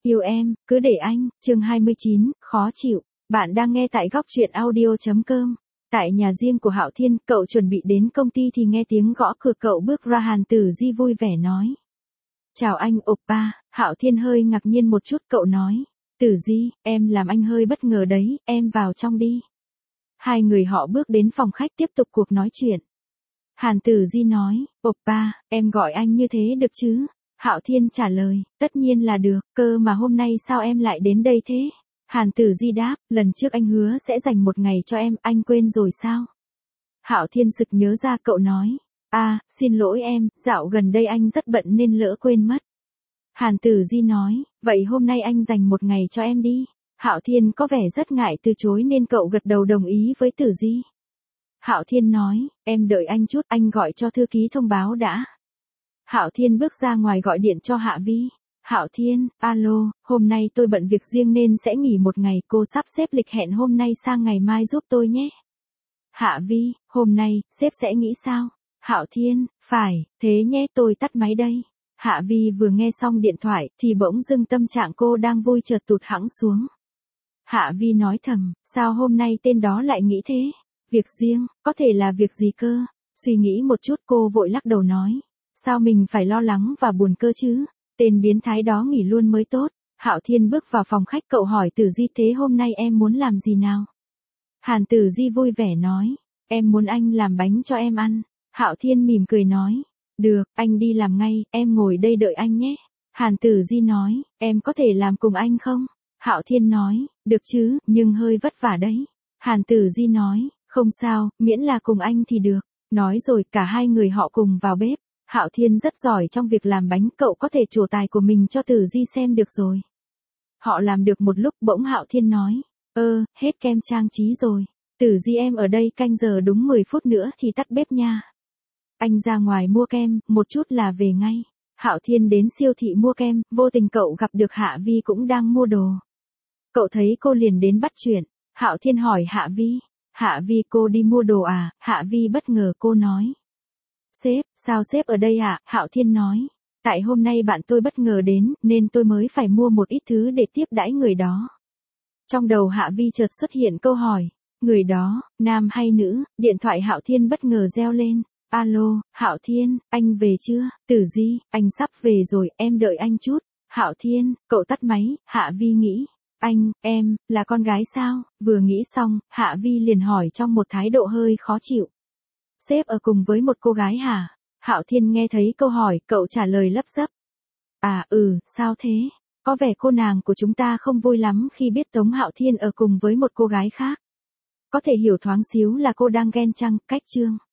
Yêu em, cứ để anh, chương 29, khó chịu. Bạn đang nghe tại góc truyện audio.com. Tại nhà riêng của Hạo Thiên, cậu chuẩn bị đến công ty thì nghe tiếng gõ cửa, cậu bước ra. Hàn Tử Di vui vẻ nói. Chào anh, oppa. Hạo Thiên hơi ngạc nhiên một chút, cậu nói. Tử Di, em làm anh hơi bất ngờ đấy, em vào trong đi. Hai người họ bước đến phòng khách tiếp tục cuộc nói chuyện. Hàn Tử Di nói, oppa, em gọi anh như thế được chứ? Hạo Thiên trả lời, tất nhiên là được, cơ mà hôm nay sao em lại đến đây thế? Hàn Tử Di đáp, lần trước anh hứa sẽ dành một ngày cho em, anh quên rồi sao? Hạo Thiên sực nhớ ra, cậu nói, xin lỗi em, dạo gần đây anh rất bận nên lỡ quên mất. Hàn Tử Di nói, vậy hôm nay anh dành một ngày cho em đi. Hạo Thiên có vẻ rất ngại từ chối nên cậu gật đầu đồng ý với Tử Di. Hạo Thiên nói, em đợi anh chút, anh gọi cho thư ký thông báo đã. Hạo Thiên bước ra ngoài gọi điện cho Hạ Vi. Hạo Thiên, alo, hôm nay tôi bận việc riêng nên sẽ nghỉ một ngày, cô sắp xếp lịch hẹn hôm nay sang ngày mai giúp tôi nhé. Hạ Vi, hôm nay, sếp sẽ nghĩ sao? Hạo Thiên, phải, thế nhé, tôi tắt máy đây. Hạ Vi vừa nghe xong điện thoại thì bỗng dưng tâm trạng cô đang vui chợt tụt hẳn xuống. Hạ Vi nói thầm, sao hôm nay tên đó lại nghĩ thế? Việc riêng, có thể là việc gì cơ? Suy nghĩ một chút cô vội lắc đầu nói. Sao mình phải lo lắng và buồn cơ chứ? Tên biến thái đó nghỉ luôn mới tốt. Hạo Thiên bước vào phòng khách, cậu hỏi Tử Di, thế hôm nay em muốn làm gì nào? Hàn Tử Di vui vẻ nói, em muốn anh làm bánh cho em ăn. Hạo Thiên mỉm cười nói, được, anh đi làm ngay, em ngồi đây đợi anh nhé. Hàn Tử Di nói, em có thể làm cùng anh không? Hạo Thiên nói, được chứ, nhưng hơi vất vả đấy. Hàn Tử Di nói, không sao, miễn là cùng anh thì được. Nói rồi cả hai người họ cùng vào bếp. Hạo Thiên rất giỏi trong việc làm bánh, cậu có thể trổ tài của mình cho Tử Di xem được rồi. Họ làm được một lúc bỗng Hạo Thiên nói, hết kem trang trí rồi. Tử Di, em ở đây canh giờ đúng 10 phút nữa thì tắt bếp nha. Anh ra ngoài mua kem, một chút là về ngay. Hạo Thiên đến siêu thị mua kem, vô tình cậu gặp được Hạ Vi cũng đang mua đồ. Cậu thấy cô liền đến bắt chuyện. Hạo Thiên hỏi Hạ Vi, cô đi mua đồ à? Hạ Vi bất ngờ, cô nói. Sếp, sao sếp ở đây ạ? Hạo Thiên nói, tại hôm nay bạn tôi bất ngờ đến, nên tôi mới phải mua một ít thứ để tiếp đãi người đó. Trong đầu Hạ Vi chợt xuất hiện câu hỏi, người đó, nam hay nữ? Điện thoại Hạo Thiên bất ngờ reo lên. Alo, Hạo Thiên, anh về chưa? Tử Di, anh sắp về rồi, em đợi anh chút. Hạo Thiên, cậu tắt máy. Hạ Vi nghĩ, em, là con gái sao? Vừa nghĩ xong, Hạ Vi liền hỏi trong một thái độ hơi khó chịu. Sếp ở cùng với một cô gái hả? Hạo Thiên nghe thấy câu hỏi, cậu trả lời lấp xấp. Sao thế? Có vẻ cô nàng của chúng ta không vui lắm khi biết Tống Hạo Thiên ở cùng với một cô gái khác. Có thể hiểu thoáng xíu là cô đang ghen chăng? Cách chương